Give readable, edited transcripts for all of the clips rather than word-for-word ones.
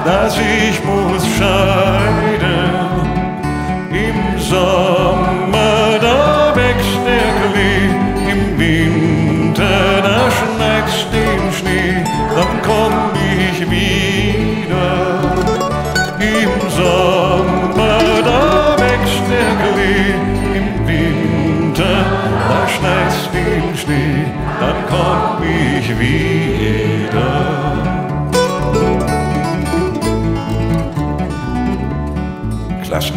dass ich muss scheiden. Im Sommer, da wächst der Klee, im Winter, da schneit's den Schnee, dann komm ich wieder. Im Sommer, da wächst der Klee, im Winter, da schneit's den Schnee, dann komm ich wieder. Klasse.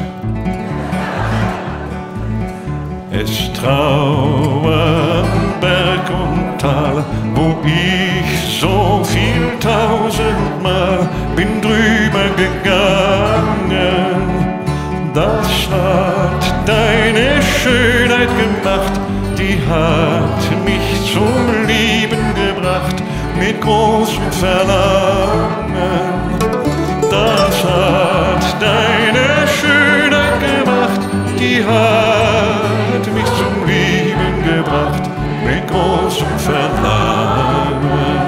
Es trauern Berg und Tal, wo ich so viel tausendmal bin drüber gegangen. Das hat deine Schönheit gemacht, die hat mich zum Lieben gebracht, mit großem Verlangen. Das hat deine Schönheit gemacht, die hat mich zum Lieben gebracht, mit großem Verlangen.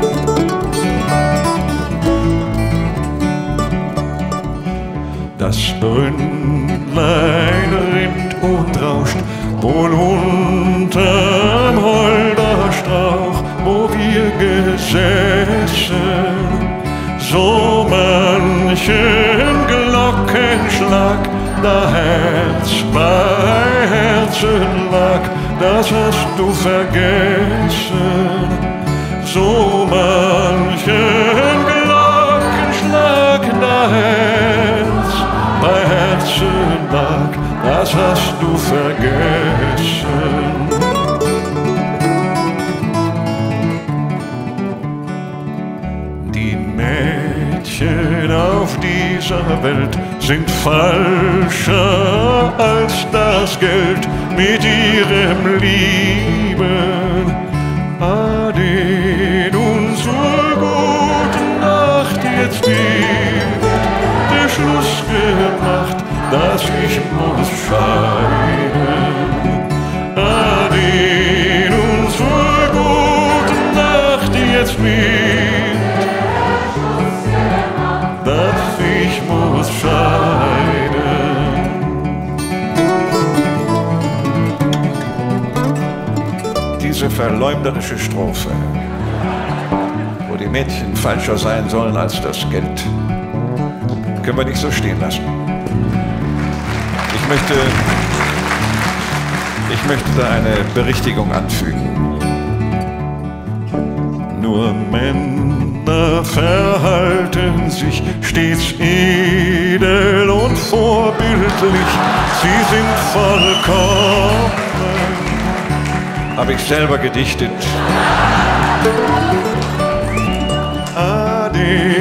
Das Brünnlein rinnt und rauscht, wohl unterm Holderstrauch, wo wir gesessen. So manchen Glockenschlag, da Herz bei Herzen lag, das hast du vergessen. So manchen Glockenschlag, da Herz bei Herzen lag, das hast du vergessen. Die Mädchen auf dieser Welt sind falscher als das Geld mit ihrem Lieben. Ade, nun zur guten Nacht, jetzt wird der Schluss gemacht, dass ich muss scheiden. Ade, nun zur guten Nacht, jetzt wird, dass ich muss scheiden. Diese verleumderische Strophe, wo die Mädchen falscher sein sollen als das Geld, können wir nicht so stehen lassen. Ich möchte da eine Berichtigung anfügen. Nur Männer verhalten sich stets edel und vorbildlich. Sie sind vollkommen, habe ich selber gedichtet. Ade.